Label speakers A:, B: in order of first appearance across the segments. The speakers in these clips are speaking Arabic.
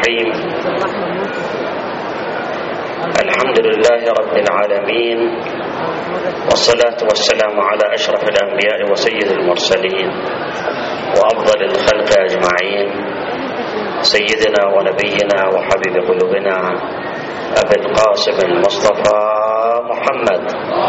A: الرحيم. الحمد لله رب العالمين، والصلاة والسلام على أشرف الأنبياء وسيد المرسلين وأفضل الخلق أجمعين، سيدنا ونبينا وحبيب قلوبنا أبي القاسم المصطفى محمد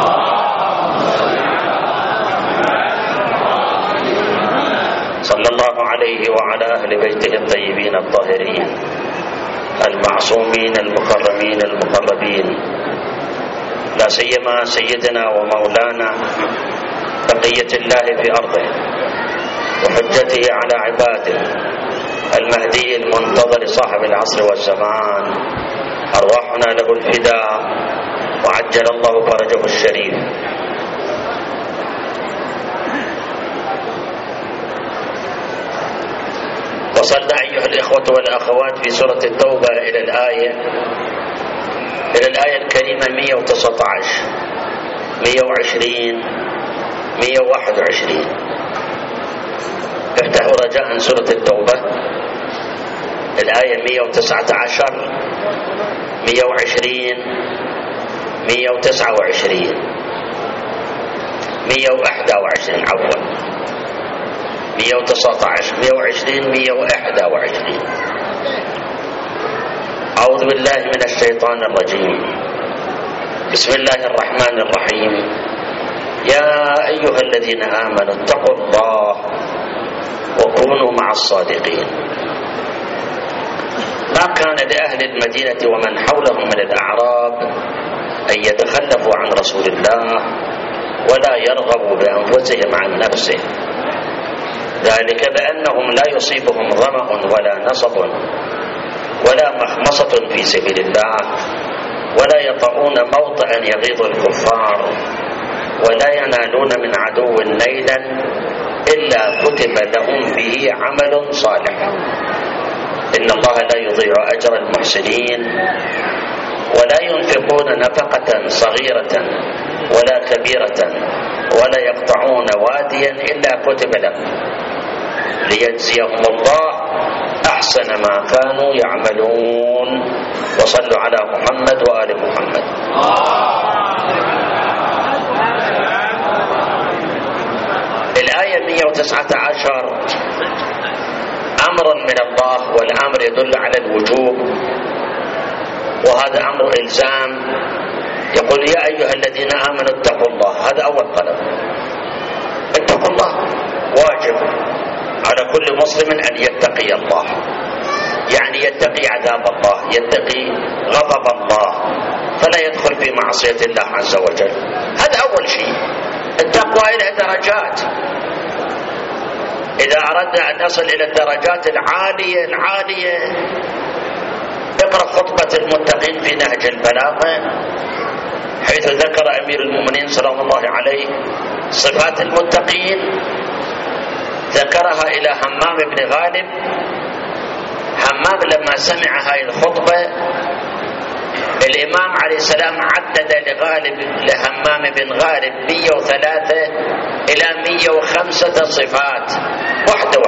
A: صلى الله عليه وعلى أهل بيته الطيبين الطاهرين المعصومين المكرمين المقربين، لا سيما سيدنا ومولانا بقية الله في أرضه وحجته على عباده المهدي المنتظر صاحب العصر والزمان، أرواحنا له الفداء وعجل الله فرجه الشريف. وصلنا أيها الإخوة والأخوات في سورة التوبة إلى الآية الكريمة 119 120 121. افتحوا رجاء سورة التوبة الآية 119 120 129 121 عفوا 119 120 121. أعوذ بالله من الشيطان الرجيم. بسم الله الرحمن الرحيم. يا أيها الذين آمنوا اتقوا الله وكونوا مع الصادقين. ما كان لأهل المدينة ومن حولهم من الأعراب أن يتخلفوا عن رسول الله ولا يرغبوا بأنفسهم عن نفسه، ذلك بأنهم لا يصيبهم ظمأ ولا نصب ولا مخمصة في سبيل الله ولا يطؤون موطئا يغيظ الكفار ولا ينالون من عدو نيلا إلا كتب لهم به عمل صالح، إن الله لا يضيع أجر المحسنين، ولا ينفقون نفقة صغيرة ولا كبيرة ولا يقطعون واديا إلا كتب لهم ليجزيهم الله أحسن ما كانوا يعملون. وصلوا على محمد وآل محمد. الآية 119 أمر من الله، والأمر يدل على الوجوب، وهذا أمر إلزام. يقول يا أيها الذين آمنوا اتقوا الله، هذا أول طلب. اتقوا الله واجب على كل مسلم أن يتقي الله، يعني يتقي عذاب الله، يتقي غضب الله، فلا يدخل في معصية الله عز وجل. هذا أول شيء. التقوى لها درجات، إذا أردنا أن نصل إلى الدرجات العالية اقرأ خطبة المتقين في نهج البلاغة، حيث ذكر أمير المؤمنين صلى الله عليه صفات المتقين، ذكرها إلى همام بن غالب. همام لما سمع هذه الخطبة الإمام عليه السلام عدد لهمام بن غالب 103 إلى 105 صفات واحدة.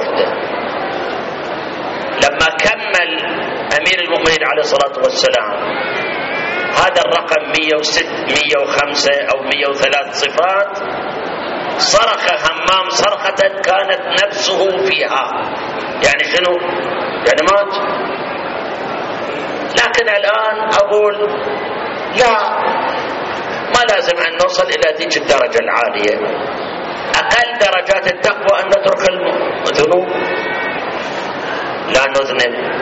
A: لما كمل أمير المؤمنين عليه الصلاة والسلام هذا الرقم 105 أو 103 صفات، صرخ همام صرخة كانت نفسه فيها. يعني شنو؟ يعني مات. لكن الآن أقول لا، ما لازم أن نوصل إلى ذيك الدرجة العالية. أقل درجات التقوى أن نترك الذنوب، لا نذنب.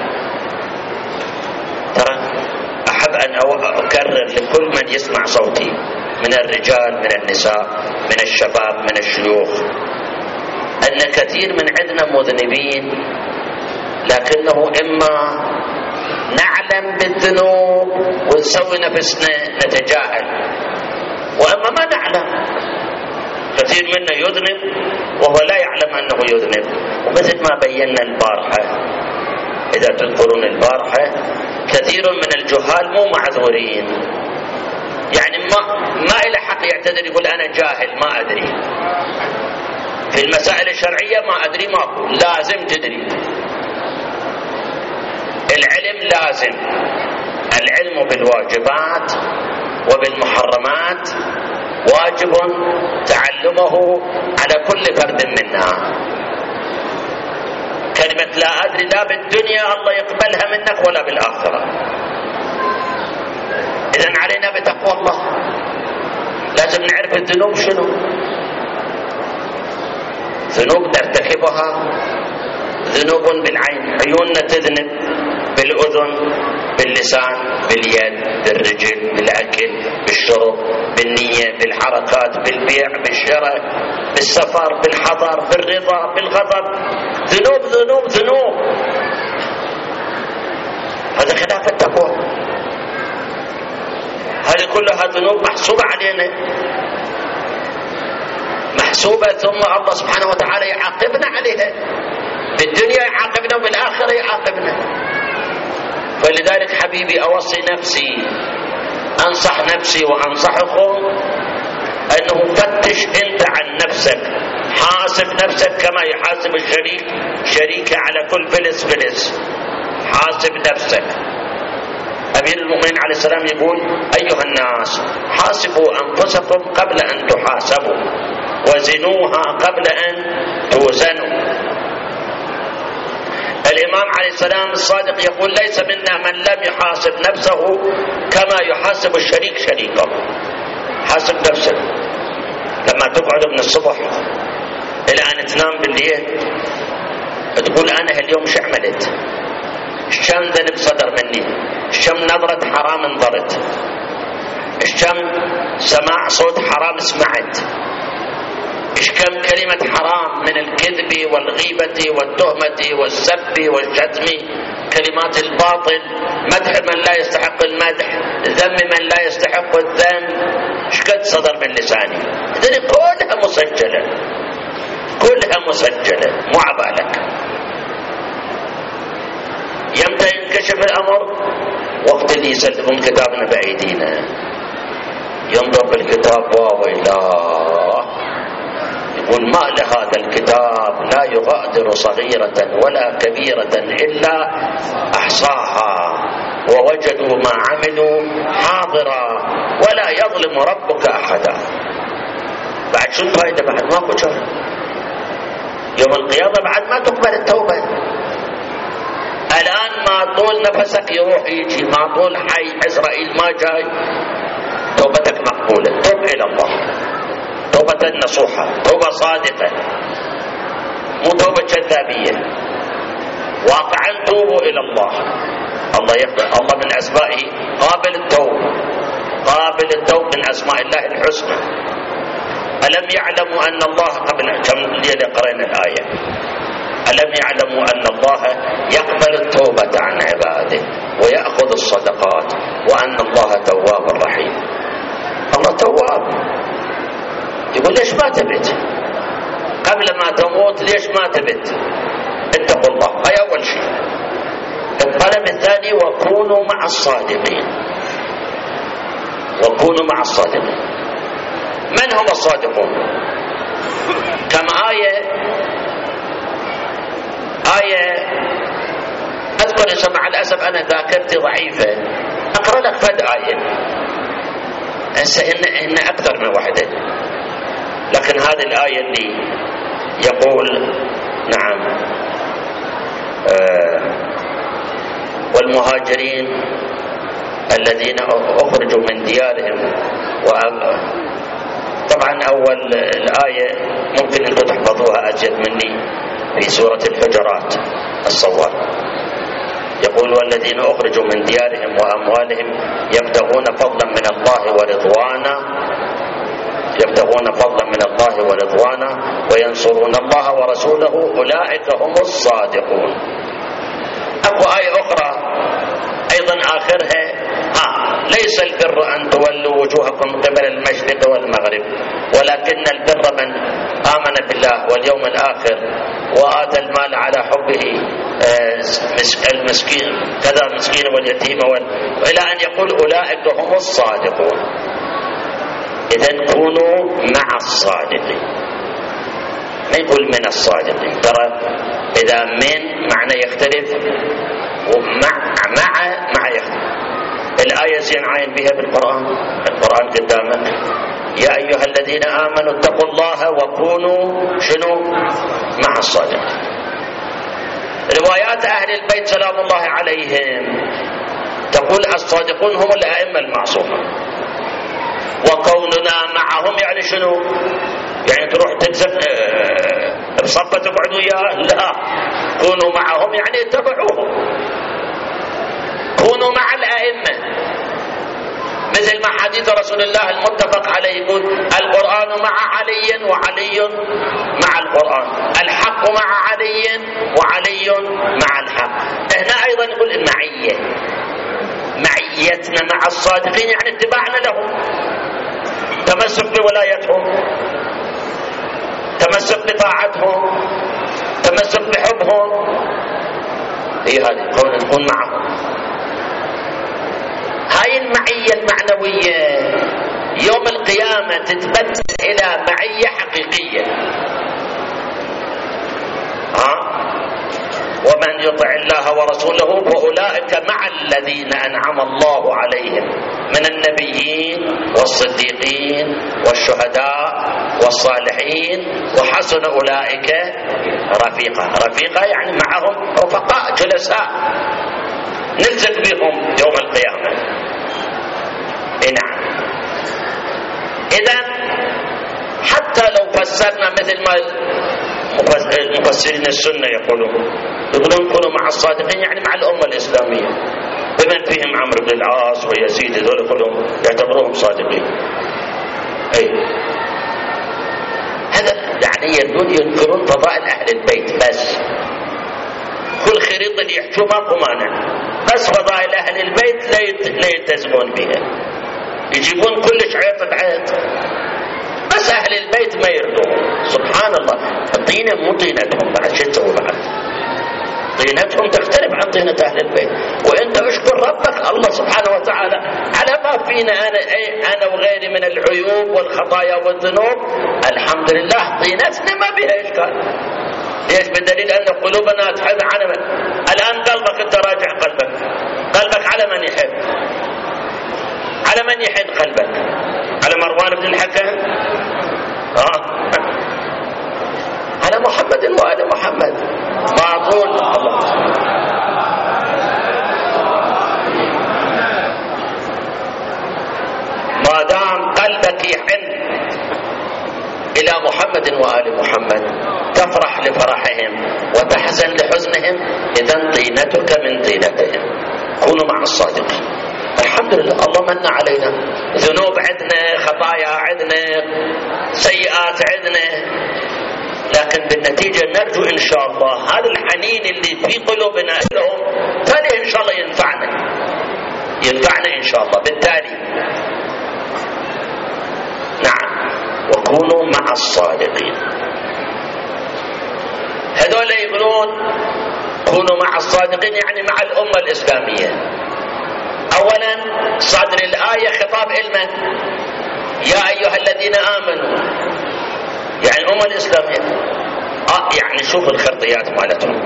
A: ترى أحب أن أكرر لكل من يسمع صوتي من الرجال من النساء من الشباب من الشيوخ أن كثير من عندنا مذنبين، لكنه إما نعلم بالذنوب ونسوي نفسنا نتجاهل، وإما ما نعلم. كثير منا يذنب وهو لا يعلم أنه يذنب. ومثل ما بينا البارحة، إذا تذكرون البارحة، كثير من الجهال مو معذورين، يعني ما إلى حق يعتذر يقول أنا جاهل ما أدري. في المسائل الشرعية ما أدري، ما أقول، لازم تدري. العلم لازم، العلم بالواجبات وبالمحرمات واجب تعلمه على كل فرد منا. كلمة لا أدري لا بالدنيا الله يقبلها منك ولا بالآخرة. إذن علينا بتقوى الله، لازم نعرف الذنوب شنو، ذنوب نرتكبها، ذنوب بالعين، عيوننا تذنب، بالأذن، باللسان، باليد، بالرجل، بالأكل، بالشرب، بالنية، بالحركات، بالبيع، بالشراء، بالسفر، بالحضر، بالرضا، بالغضب، ذنوب ذنوب ذنوب. هذا خلاف التقوى. هذه كلها ذنوب محسوبة علينا، محسوبة، ثم الله سبحانه وتعالى يعاقبنا عليها، بالدنيا يعاقبنا وبالآخرة يعاقبنا. فلذلك حبيبي أوصي نفسي، أنصح نفسي وأنصحكم أنه فتش أنت عن نفسك، حاسب نفسك كما يحاسب الشريك شريكه على كل فلس فلس. حاسب نفسك. أمير المؤمنين عليه السلام يقول: أيها الناس حاسبوا أنفسكم قبل أن تحاسبوا، وزنوها قبل أن توزنوا. الإمام عليه السلام الصادق يقول: ليس منا من لم يحاسب نفسه كما يحاسب الشريك شريكه. حاسب نفسك. لما تقعد من الصبح إلى أن تنام بالليل تقول: أنا اليوم شو عملت؟ كم ذنب صدر مني؟ كم نظرة حرام انظرت؟ كم سماع صوت حرام سمعت؟ كم كلمة حرام من الكذب والغيبة والتهمة والسب والشتم، كلمات الباطل، مدح من لا يستحق المدح، ذم من لا يستحق الذم، شقد صدر من لساني؟ إذن كلها مسجلة، كلها مسجلة، مو عبالك. يمتى ينكشف الأمر؟ وقت اللي يسلمون كتابنا بأيدينا، ينظر بالكتاب وويلاه، يقول: ما لهذا الكتاب لا يغادر صغيرة ولا كبيرة إلا أحصاها ووجدوا ما عملوا حاضرا ولا يظلم ربك أحدا. بعد شو الفائدة؟ بعد ماكو شر. يوم القيامة بعد ما تقبل التوبة. الآن ما طول نفسك يروح يجي، ما طول حي عزرائيل ما جاي، توبتك مقبولة. توب إلى الله توبة نصوحة، توبة صادقة، مو توبة كذابية. واقعا توبوا إلى الله. الله يقبل. الله من أسمائه قابل التوب، قابل التوب من أسماء الله الحسنى. ألم يعلموا أن الله قبل كم ليلة قرأنا الآية: ألم يعلموا أن الله يقبل التوبة عن عباده ويأخذ الصدقات وأن الله تواب رحيم. الله تواب. يقول: ليش ما تبت قبل ما تموت؟ ليش ما تبت؟ اتقوا الله، هاي أول شيء. الطلب الثاني: وكونوا مع الصادقين. وكونوا مع الصادقين. من هم الصادقون؟ كم آية أذكر، مع الأسف أنا ذاكرتي ضعيفة، أقرأ لك فد آية، إن أكثر من واحدة، لكن هذه الآية اللي يقول: نعم والمهاجرين الذين أخرجوا من ديارهم. طبعا أول الآية ممكن أنكم تحفظوها أجد مني، في سورة الحجرات الصواب، يقول: والذين أخرجوا من ديارهم وأموالهم يبتغون فضلا من الله ورضوانا، يبتغون فضلا من الله ورضوانا وينصرون الله ورسوله أولئك هم الصادقون. أكو آية أخرى أيضا آخرها: ليس البر أن تولوا وجوهكم قبل المشرق والمغرب ولكن البر من آمن بالله واليوم الآخر وآتى المال على حبه المسكين كذا المسكين واليتيم إلى أن يقول: أولئك هم الصادقون. إذن كونوا مع الصادقين، ما يقول من الصادقين. ترى إذا من معنى يختلف، ومع الآية زين عاين بها بالقرآن، القرآن قدامك: يا أيها الذين آمنوا اتقوا الله وكونوا شنو؟ مع الصادقين. روايات أهل البيت سلام الله عليهم تقول الصادقون هم الأئمة المعصومة، وكوننا معهم يعني شنو؟ يعني تروح تكسب بصفة تقعد وياه؟ لا، كونوا معهم يعني اتبعوهم، كونوا مع الأئمة، مثل ما حديث رسول الله المتفق عليه يقول: القرآن مع علي وعلي مع القرآن، الحق مع علي وعلي مع الحق. هنا أيضا يقول المعية، معيتنا مع الصادقين يعني اتباعنا لهم، تمسك بولايتهم، تمسك بطاعتهم، تمسك بحبهم. هي هذه نكون معهم. هاي المعية المعنوية يوم القيامة تتبدل إلى معية حقيقية. ومن يطع الله ورسوله فأولئك مع الذين أنعم الله عليهم من النبيين والصديقين والشهداء والصالحين وحسن أولئك رفيقا. رفيقا يعني معهم رفقاء جلساء نلزق بهم يوم القيامة. نعم. إذن حتى لو فسرنا مثل ما مفسرين السنة يقولون كونوا مع الصادقين يعني مع الأمة الإسلامية، بمن فيهم عمرو بن العاص ويزيد، هذول كلهم يعتبروهم صادقين. هذا يعني يذكرون فضائل أهل البيت بس، كل خريطة اللي يحجوا ماكو مانع، بس فضائل أهل البيت لا يلتزمون بها، يجيبون كلش عيط بعيط، بس أهل البيت ما يرضون. سبحان الله، الطينة مو طينتهم، بعد شو تسوي بعد؟ طينتهم تختلف عن طينة أهل البيت. وأنت اشكر ربك الله سبحانه وتعالى على ما فينا أنا وغيري من العيوب والخطايا والذنوب. الحمد لله طينتنا ما بها إشكال. ليش؟ بدليل أن قلوبنا تحب على من. الآن قلبك أنت راجع قلبك على من يحب؟ على من يحب قلبك؟ على مروان بن الحكم؟ على محمد وآل محمد. ما أقول الله ما دام قلبك يحن إلى محمد وآل محمد، تفرح لفرحهم وتحزن لحزنهم، إذن طينتك من طينتهم. كونوا مع الصادقين. الحمد لله الله من علينا، ذنوب عندنا، خطايا عندنا، سيئات عندنا، لكن بالنتيجة نرجو إن شاء الله هذا الحنين اللي في قلوبنا لهم ثاني إن شاء الله ينفعنا إن شاء الله. بالتالي نعم، وكونوا مع الصادقين. هذول يقولون كونوا مع الصادقين يعني مع الأمة الإسلامية. أولا صدر الآية خطاب علما، يا أيها الذين آمنوا، يعني الأمة الإسلامية. يعني شوف الخطيات مالتهم.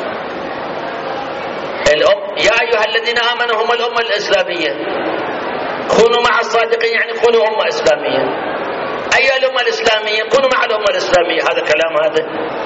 A: يا أيها الذين آمنوا هم الأمة الإسلامية، كونوا مع الصادقين يعني كونوا أمة إسلامية. أي الأمة الإسلامية؟ كونوا مع الأمة الإسلامية. هذا كلام هذا.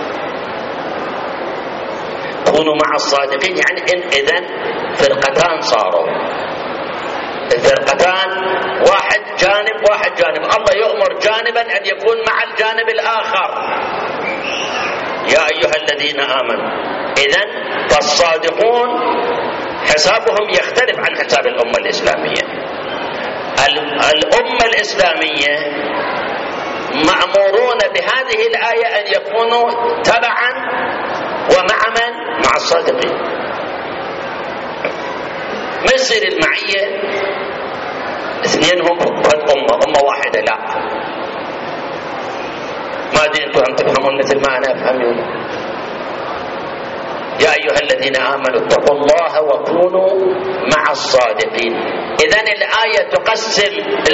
A: كونوا مع الصادقين يعني إذن فرقتان صاروا، الفرقتان واحد جانب. الله يؤمر جانبا أن يكون مع الجانب الآخر. يا أيها الذين آمنوا. إذن فالصادقون حسابهم يختلف عن حساب الأمة الإسلامية. الأمة الإسلامية مأمورون بهذه الآية أن يكونوا تبعا ومع من؟ مع الصادقين. ما يصير المعية اثنين هم أمة واحدة، لا. ما أدري أنتم تفهمون مثل ما أنا أفهم. يا أيها الذين آمنوا اتقوا الله وكونوا مع الصادقين. إذن الآية تقسم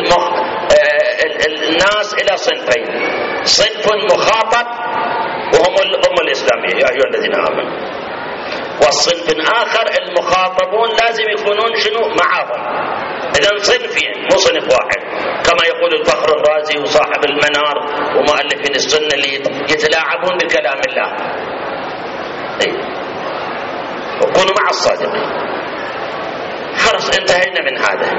A: الناس إلى صنفين: صنف مخاطب وهم الأمة الإسلامية يا أيها الذين آمنوا، والصنف آخر المخاطبون لازم يكونون شنو معهم. إذن صنفين مو صنف واحد، كما يقول الفخر الرازي وصاحب المنار ومؤلفين السنة اللي يتلاعبون بكلام الله. وكونوا مع الصادقين. خلاص انتهينا من هذا.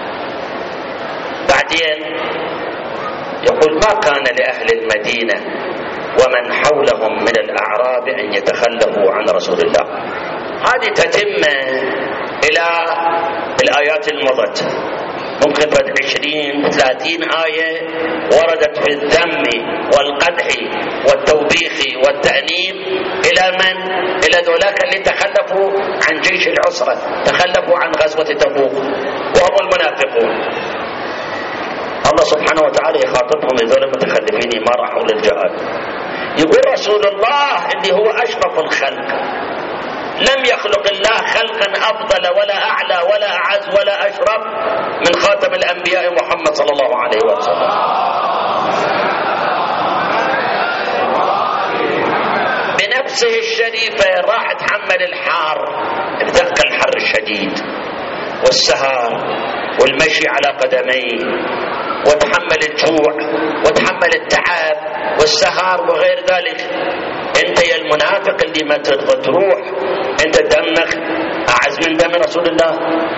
A: بعدين يقول ما كان لأهل المدينة ومن حولهم من الأعراب أن يتخلفوا عن رسول الله. هذه تتم إلى الآيات المضت، ممكن بعد 20-30 آية وردت في الذم والقدح والتوبيخ والتأنيب إلى من؟ إلى ذولاك اللي تخلفوا عن جيش العسرة، تخلفوا عن غزوة تبوك، وهم المنافقون. الله سبحانه وتعالى يخاطبهم بذول المتخلفين ما راحوا للجهاد. يقول رسول الله اللي هو أشرف الخلق، لم يخلق الله خلقا أفضل ولا أعلى ولا أعز ولا أشرف من خاتم الأنبياء محمد صلى الله عليه وسلم. بنفسه الشريفة راح تحمل الحار، ذاك الحر الشديد والسهر والمشي على قدميه، وتحمل الجوع وتحمل التعب والسهر وغير ذلك. انت يا المنافق اللي ما تروح، انت دمك اعز من دم رسول الله،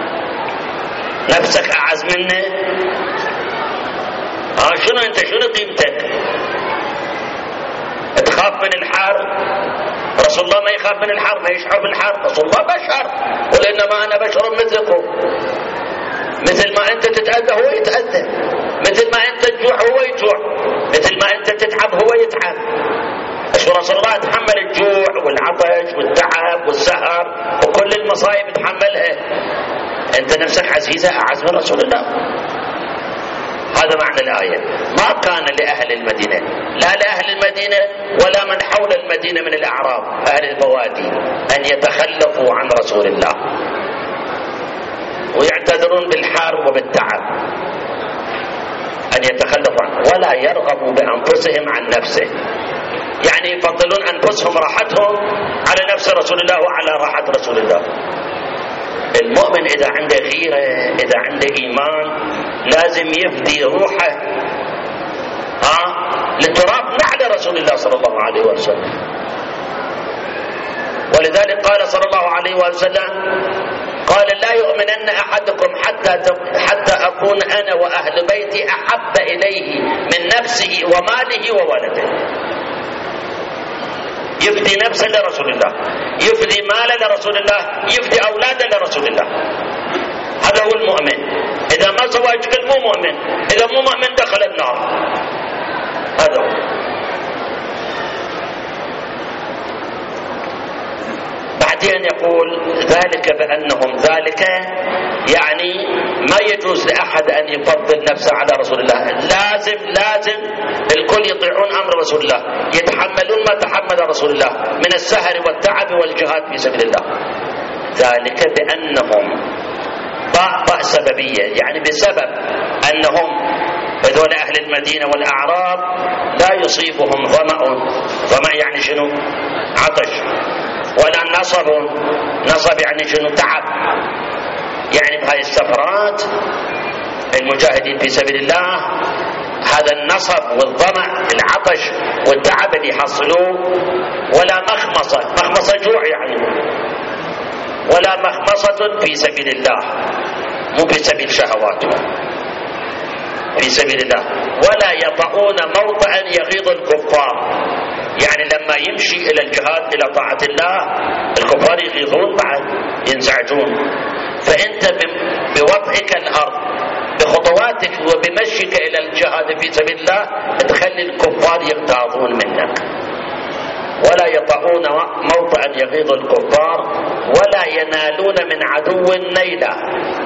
A: نفسك اعز منه. شنو انت، شنو قيمتك؟ تخاف من الحر؟ رسول الله ما يخاف من الحر، ما يشعر بالحر. رسول الله بشر، قل انما انا بشر مثلكم. مثل ما انت تتأذى هو يتأذى، مثل ما انت تجوع هو يجوع، مثل ما انت تتعب هو يتعب. رسول الله تحمل الجوع والعطش والتعب والسهر وكل المصايب تحملها. انت نفسك عزيزة اعز من رسول الله. هذا معنى الآية. ما كان لأهل المدينة، لا لأهل المدينة ولا من حول المدينة من الأعراب أهل البوادي، أن يتخلفوا عن رسول الله ويعتذرون بالحر وبالتعب، أن يتخلفوا عنه ولا يرغبوا بأنفسهم عن نفسه، يعني يفضلون أنفسهم راحتهم على نفس رسول الله وعلى راحة رسول الله. المؤمن إذا عنده غيرة، إذا عنده إيمان، لازم يفدي روحه لتراب نعل رسول الله صلى الله عليه وسلم. ولذلك قال صلى الله عليه وسلم، قال لا يؤمنن أحدكم حتى أكون أنا وأهل بيتي أحب إليه من نفسه وماله وولده. يفدي نفسه لرسول الله، يفدي ماله لرسول الله، يفدي أولاده لرسول الله. هذا هو المؤمن. إذا ما سوى كل مو مؤمن، إذا مو مؤمن دخل النار. هذا هو. بعدين يقول ذلك بأنهم ذلك، يعني ما يجوز لأحد أن يفضل نفسه على رسول الله. لازم الكل يطيعون أمر رسول الله، يتحملون ما تحمل رسول الله من السهر والتعب والجهاد في سبيل الله. ذلك بأنهم باء سببية، يعني بسبب أنهم هذول أهل المدينة والأعراب لا يصيبهم ظمأ يعني شنو؟ عطش. ولا نصب يعني شنو؟ تعب. يعني بهاي السفرات المجاهدين في سبيل الله هذا النصب والظمأ، العطش والتعب اللي يحصلوه، ولا مخمصة جوع يعني، ولا مخمصة في سبيل الله، مو في سبيل شهواتهم، في سبيل الله. ولا يطؤون موطئا يغيظ الكفار، يعني لما يمشي إلى الجهاد إلى طاعة الله الكفار يغيظون بعد، ينزعجون. فأنت بوضعك الأرض، بخطواتك وبمشيك إلى الجهاد في سبيل الله تخلي الكفار يغتاظون منك. ولا يطؤون موطئا يغيظ الكفار ولا ينالون من عدو نيلا.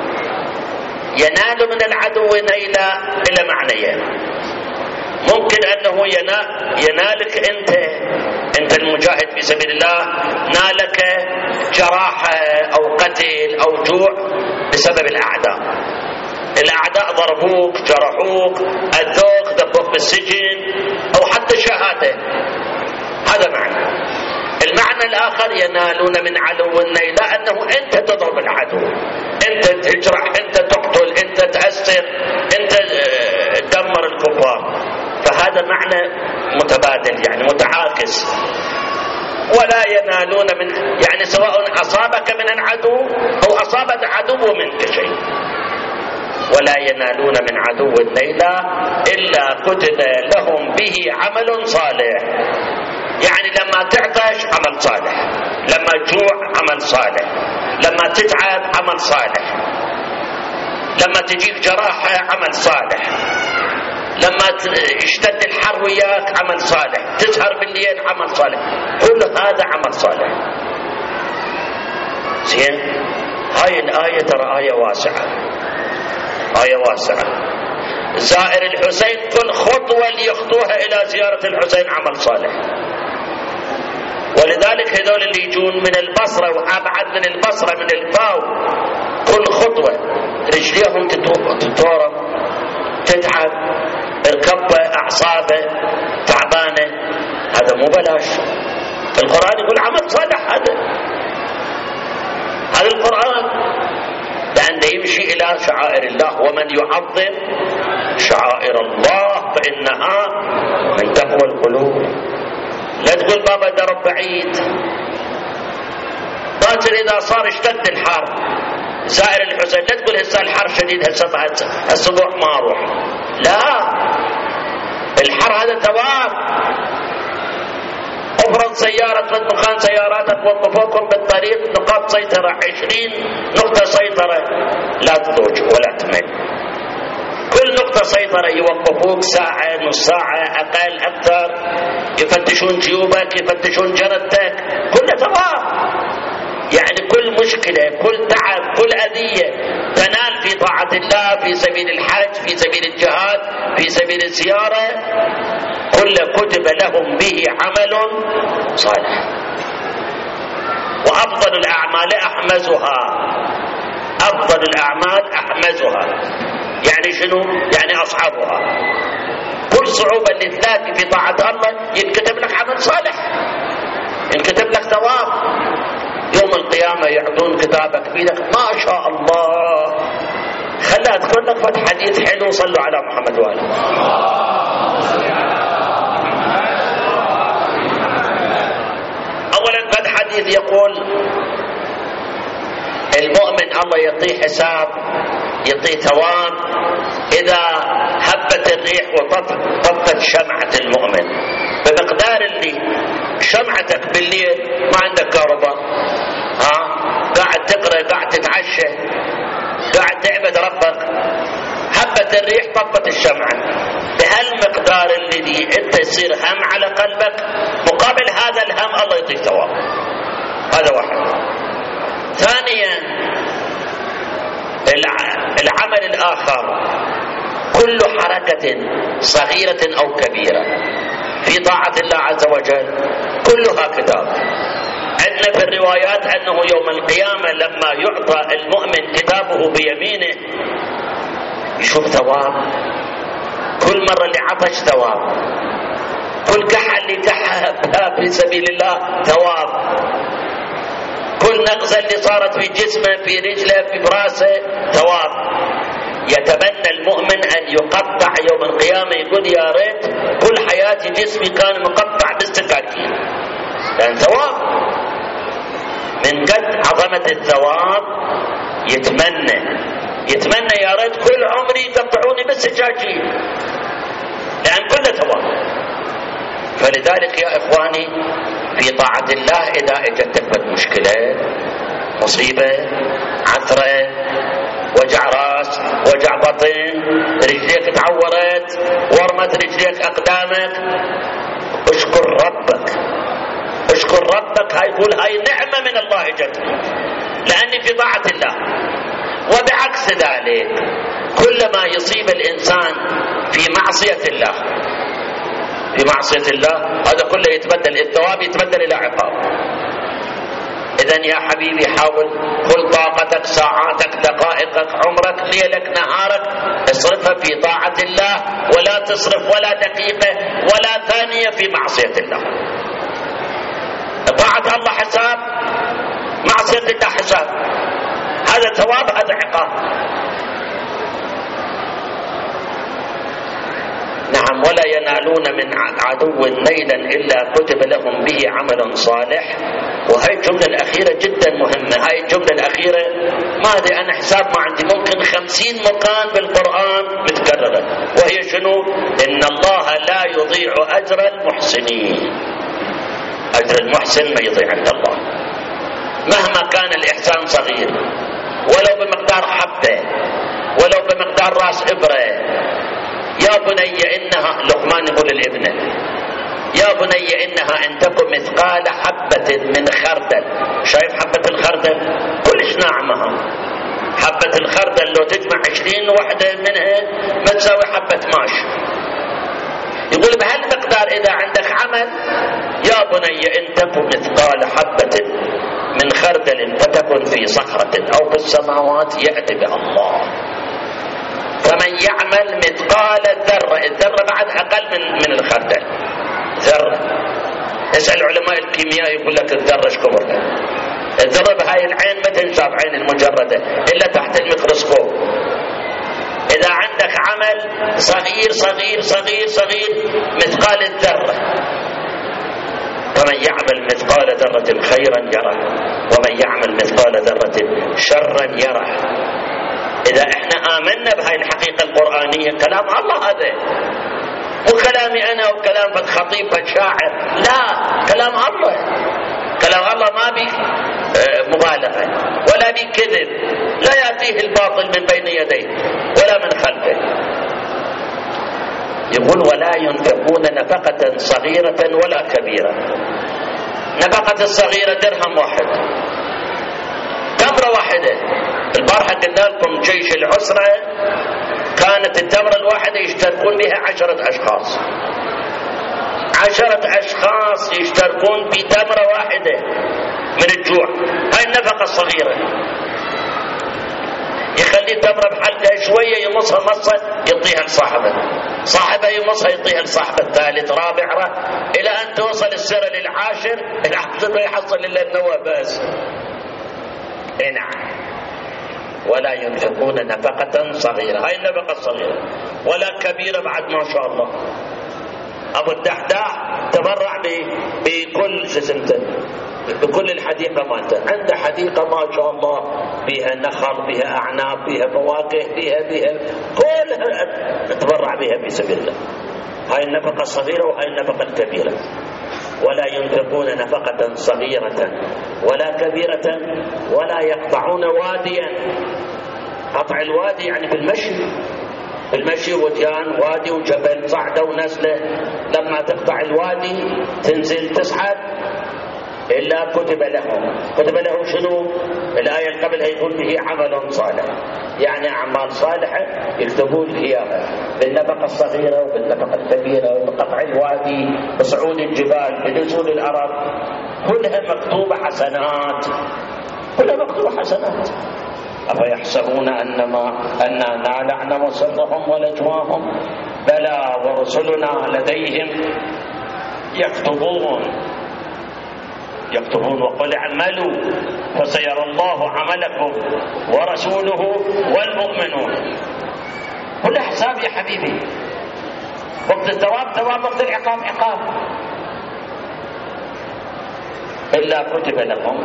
A: ينال من العدو نيلا إلى معنيين. ممكن أنه ينالك أنت المجاهد في سبيل الله، نالك جراحة أو قتل أو جوع بسبب الأعداء ضربوك، جرحوك، أذوك، دبوك بالسجن، أو حتى شهادة. هذا معنى. المعنى الآخر ينالون من عدو نيلا، أنه أنت تضرب العدو، متبادل يعني متعاكس. ولا ينالون من يعني سواء أصابك من العدو أو أصاب العدو منك شيء، ولا ينالون من عدو نيلا إلا كتب لهم به عمل صالح. يعني لما تعطش عمل صالح، لما تجوع عمل صالح، لما تتعب عمل صالح، لما تجيك جراحة عمل صالح، لما يشتد الحر وياك عمل صالح، تسهر بالليل عمل صالح، كل هذا عمل صالح. زين، هاي الآية ترى آية واسعة، آية واسعة. زائر الحسين كل خطوة اللي يخطوها إلى زيارة الحسين عمل صالح. ولذلك هذول اللي يجون من البصرة وأبعد من البصرة من الباو كل خطوة رجليهم تتورم، تتعب، الكبة أعصابه تعبانة، هذا مو بلاش. القرآن يقول عمل صالح، هذا القرآن، لأنه يمشي إلى شعائر الله. ومن يعظم شعائر الله فإنها من تقوى القلوب. لا تقول بابا درب بعيد، باكر إذا صار اشتد الحر زائر الحسين لا تقول هسه الحر شديد هالاسبوع ما اروح، لا، الحر هذا ثواب. افرض سيارة من مكان سياراتك وقفوكم بالطريق نقاط سيطرة 20 نقطة سيطرة، لا تضوج ولا تمل، كل نقطة سيطرة يوقفوك ساعة نص ساعة أقل أكثر، يفتشون جيوبك يفتشون جردتك، كله ثواب. يعني كل مشكلة كل تعب كل أذية تنال في طاعة الله، في سبيل الحج، في سبيل الجهاد، في سبيل الزيارة، كل كتب لهم به عمل صالح. وأفضل الأعمال أحمزها، أفضل الأعمال أحمزها يعني شنو؟ يعني أصحابها. كل صعوبة اللي تلاقي في طاعة الله ينكتب لك عمل صالح، ينكتب لك ثواب. يوم القيامة يعطون كتابك بيدك ما شاء الله. خلها أذكر لك فتح حديث حلو، صلوا على محمد وآله. أولا فتح حديث يقول المؤمن الله يعطيه حساب، يعطيه ثواب إذا هبت الريح وطفت شمعة المؤمن بمقدار اللي شمعتك بالليل ما عندك كهرباء، قاعد تقرأ، قاعد تتعشى، قاعد تعبد ربك، هبت الريح طفت الشمعة، بهالمقدار اللي انت يصير هم على قلبك، مقابل هذا الهم الله يعطيك ثواب. هذا واحد. ثانيا العمل الآخر كل حركة صغيرة أو كبيرة في طاعة الله عز وجل كلها كتاب. عندنا في الروايات أنه يوم القيامة لما يعطى المؤمن كتابه بيمينه يشوف ثواب، كل مرة اللي عطش ثواب، كل كحة اللي كحها في سبيل الله ثواب، كل نقزة اللي صارت في جسمه في رجله في براسه ثواب. يتمنى المؤمن أن يقطع يوم القيامة، يقول يا ريت كل حياتي جسمي كان مقطع بالسكاكين، لأن ثواب. من قد عظمة الثواب يتمنى يا ريت كل عمري يقطعوني بالسكاكين، لأن كله ثواب. فلذلك يا إخواني في طاعة الله إذا اجت تكبت مشكلة، مصيبة، عثرة، وجع راس، وجع بطن، رجليك تعورت، ورمت رجليك أقدامك، اشكر ربك، اشكر ربك. هاي يقول هاي نعمة من الله جت لأني في طاعة الله. وبعكس ذلك كلما يصيب الإنسان في معصية الله، في معصية الله هذا كله يتبدل، الثواب يتبدل إلى عقاب. إذن يا حبيبي حاول كل طاقتك، ساعاتك، دقائقك، عمرك، ليلك، نهارك اصرفها في طاعة الله، ولا تصرف ولا دقيقة ولا ثانية في معصية الله. طاعة الله حساب، معصية الله حساب، هذا ثواب هذا عقاب. نعم. ولا ينالون من عدو نيلا إلا كتب لهم به عمل صالح. وهي الجملة الأخيرة جدا مهمة. هاي الجملة الأخيرة ما أدري أنا حساب ما عندي، ممكن 50 مكان بالقرآن متكررة، وهي شنو؟ إن الله لا يضيع أجر المحسنين. أجر المحسن ما يضيع عند الله مهما كان الإحسان صغير، ولو بمقدار حبة، ولو بمقدار راس إبرة. يا بني إنها، لقمان يقول للابنة يا بني إنها إن تكن مثقال حبة من خردل. شايف حبة الخردل كلش ناعمة. حبة الخردل لو تجمع 20 وحدة منها ما تساوي حبة ماش. يقول بهالمقدار إذا عندك عمل، يا بني إن تكن مثقال حبة من خردل فتكن في صخرة أو في السماوات يأتي بها الله. فمن يعمل مثقال ذرة، الذرة بعد أقل من الخردل، ذرة. اسأل علماء الكيمياء يقول لك الذرة ايش كبرها. الذرة بهاي العين ما تنشاف عين المجردة إلا تحت الميكروسكوب. إذا عندك عمل صغير صغير صغير صغير مثقال الذرة، فمن يعمل مثقال ذرة خيرا يره ومن يعمل مثقال ذرة شرا يره. إذا احنا آمنا بهاي الحقيقة القرآنية، كلام الله هذا، مو كلامي أنا وكلام فد خطيب فد شاعر، لا، كلام الله. كلام الله ما بي مبالغة ولا بي كذب، لا يأتيه الباطل من بين يديه ولا من خلفه. يقول ولا ينفقون نفقة صغيرة ولا كبيرة. نفقة الصغيرة درهم واحد، تمرة واحدة. البارحة قلنا لكم جيش العسرة كانت التمرة الواحدة يشتركون بها 10 أشخاص. 10 أشخاص يشتركون بتمرة واحدة من الجوع. هاي النفقة الصغيرة. يخلي التمرة بحلقة شوية يمصها مصة يعطيها لصاحبه، صاحبه يمصها يعطيها لصاحبه الثالث رابع، إلى أن توصل السنة للعاشر العاشر يحصل إلا النوى بس. نعم. ولا ينفقون نفقة صغيرة، هاي النفقة الصغيرة، ولا كبيرة بعد ما شاء الله. أبو الدحداح تبرع بكل سسمته، بكل الحديقة مالته. عنده حديقة ما شاء الله فيها نخل، فيها أعناب، فيها فواكه، فيها كلها تبرع بها في سبيل الله. هاي النفقة الصغيرة وهاي النفقة الكبيرة. ولا ينفقون نفقة صغيرة ولا كبيرة ولا يقطعون واديا. قطع الوادي يعني بالمشي وديان، وادي وجبل، صعدة ونزلة. لما تقطع الوادي تنزل تصعد إلا كتب له شنو؟ الآية اللي قبلها يقول به عمل صالح، يعني أعمال صالحة يكتبون إياها بالنفقة الصغيرة وبالنفقة الكبيرة وبقطع الوادي بصعود الجبال بنزول الأرض، كلها مكتوبة حسنات، كلها مكتوبة حسنات. أفيحسبون أننا لا نعلم سرهم ونجواهم بلى ورسلنا لديهم يكتبون وقل اعملوا فسيرى الله عملكم ورسوله والمؤمنون. كل حساب يا حبيبي، وقت الثواب ثواب، وقت العقاب عقاب. إلا كتب لكم،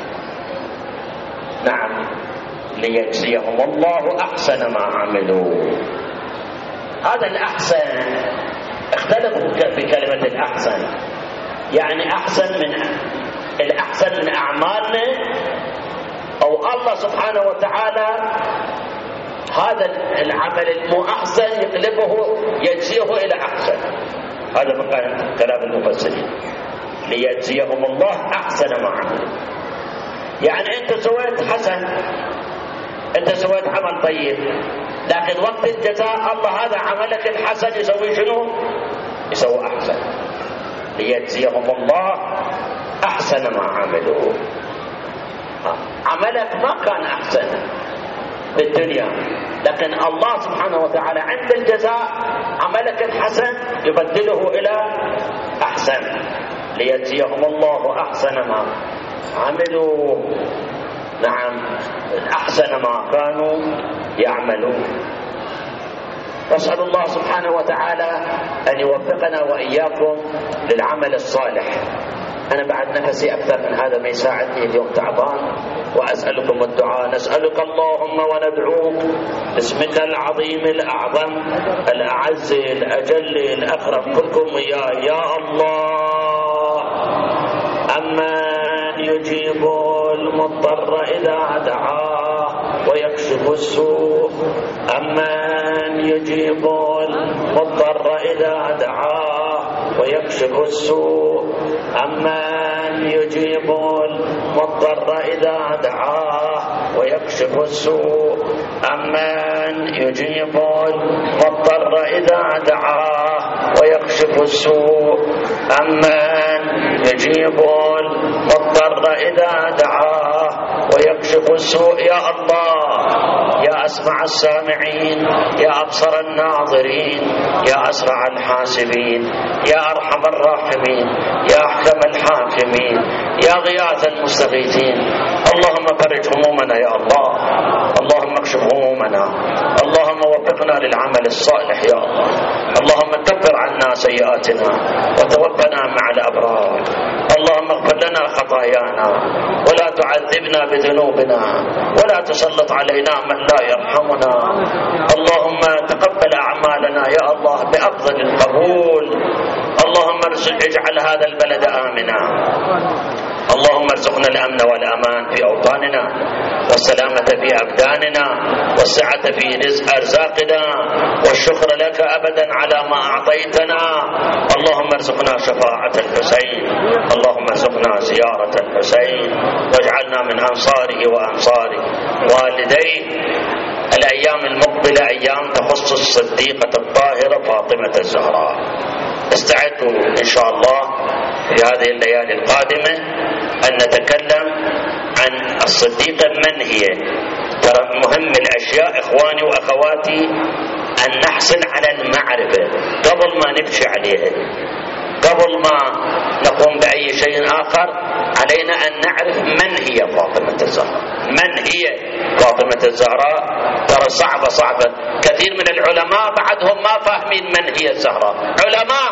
A: نعم، ليجزيهم الله أحسن ما عملوا. هذا الأحسن، اختلفوا في كلمة الأحسن، يعني الأحسن من أعمالنا، أو الله سبحانه وتعالى هذا العمل المو أحسن يقلبه يجزيه إلى أحسن. هذا مقام كلام المفسرين، ليجزيهم الله أحسن ما عملوا. يعني أنت سويت حسن، أنت سويت عمل طيب، لكن وقت الجزاء الله هذا عملك الحسن يسوي شنو؟ يسوي أحسن. ليجزيهم الله أحسن ما عملوا. عملك ما كان أحسن في الدنيا، لكن الله سبحانه وتعالى عند الجزاء عملك الحسن يبدله إلى أحسن. ليجزيهم الله أحسن ما عملوا، نعم، أحسن ما كانوا يعملون. واسأل الله سبحانه وتعالى أن يوفقنا وإياكم للعمل الصالح. أنا بعد نفسي أكثر من هذا ما يساعدني، اليوم تعبان، وأسألكم الدعاء. نسألك اللهم وندعوك باسمك العظيم الأعظم الأعز الأجل الأكرم، كلكم يا الله. أمن يجيب المضطر إذا دعاه ويكشف السوء، أمن يجيب المضطر إذا دعاه ويكشف السوء، أمن يجيب المضطر إذا دعاه ويكشف السوء، أمن يجيب المضطر إذا دعاه ويكشف السوء، أمن يجيب المضطر إذا دعاه ويكشف السوء. يا الله، يا أسمع السامعين، يا أبصر الناظرين، يا أسرع الحاسبين، يا أرحم الراحمين، يا أحكم الحاكمين، يا غياث المستغيثين. اللهم فرج همومنا يا الله، اللهم اكشف همومنا، اللهم وفقنا للعمل الصالح يا الله، اللهم كفر عنا سيئاتنا وتوفنا مع الأبرار، اللهم اغفر لنا خطايانا ولا تعذبنا بذنوبنا ولا تسلط علينا من لا يرحمنا. اللهم تقبل أعمالنا يا الله بأفضل القبول. اللهم اجعل هذا البلد آمنا، اللهم ارزقنا الأمن والأمان في أوطاننا، والسلامة في أبداننا، والسعة في رزق أرزاقنا، والشكر لك أبدا على ما أعطيتنا. اللهم ارزقنا شفاعة الحسين، اللهم ارزقنا زيارة الحسين، واجعلنا من أنصاره وأنصار والديه. الأيام المقبلة أيام تخص الصديقة الطاهرة فاطمة الزهراء. استعدوا إن شاء الله في هذه الليالي القادمة أن نتكلم عن الصديقة من هي. ترى مهم الأشياء إخواني وأخواتي أن نحصل على المعرفة قبل ما نبكي عليها، قبل ما نقوم بأي شيء آخر علينا أن نعرف من هي فاطمة الزهراء. من هي فاطمة الزهراء؟ ترى صعبة. كثير من العلماء بعدهم ما فاهمين من هي الزهراء، علماء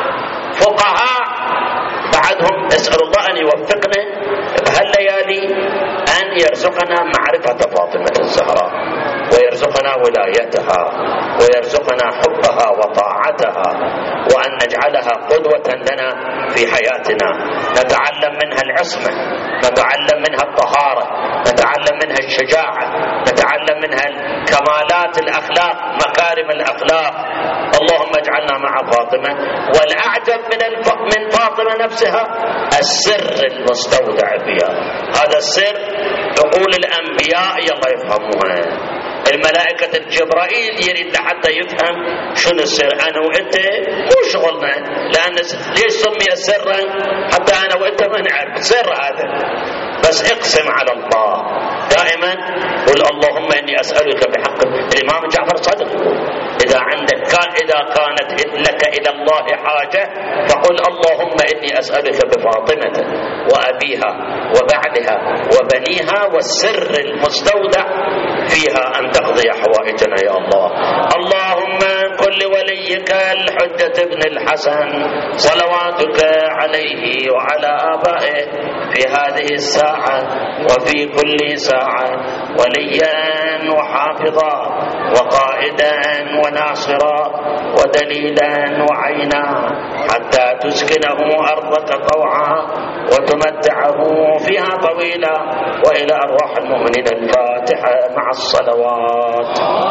A: فقهاء بعدهم. أسأل الله أن يوفقنا بهالليالي أن يرزقنا معرفة فاطمة الزهراء، ويرزقنا ولايتها، ويرزقنا حبها وطاعتها، وأن نجعلها قدوة لنا في حياتنا. نتعلم منها العصمة، نتعلم منها الطهارة، نتعلم منها الشجاعة، نتعلم منها كمالات الأخلاق، مكارم الأخلاق. اللهم اجعلنا مع فاطمة. والأعجب من فاطمة نفسها السر المستودع فيها. هذا السر عقول الأنبياء يلا يفهموها، الملائكة الجبرائيل يريد لحتى يفهم شنو السر. أنا وإنت مو شغلنا، لأن ليش سمي سرا؟ حتى أنا وإنت ما نعرف سر هذا، بس اقسم على الله دائما، قل اللهم إني أسألك بحق. الإمام جعفر صادق يقول إذا كانت لك إلى الله حاجة فقل اللهم إني أسألك بفاطمة وأبيها وبعلها وبنيها والسر المستودع فيها أن تقضي حوائجنا يا الله. اللهم كل وليك الحجة بن الحسن صلواتك عليه وعلى آبائه في هذه الساعة وفي كل ساعة وليا وحافظا وقائدا وناصرا ودليلا وعينا، حتى تسكنه أرضك طوعا وتمتعه فيها طويلا. وإلى أرواح المؤمنين الفاتحة مع الصلوات.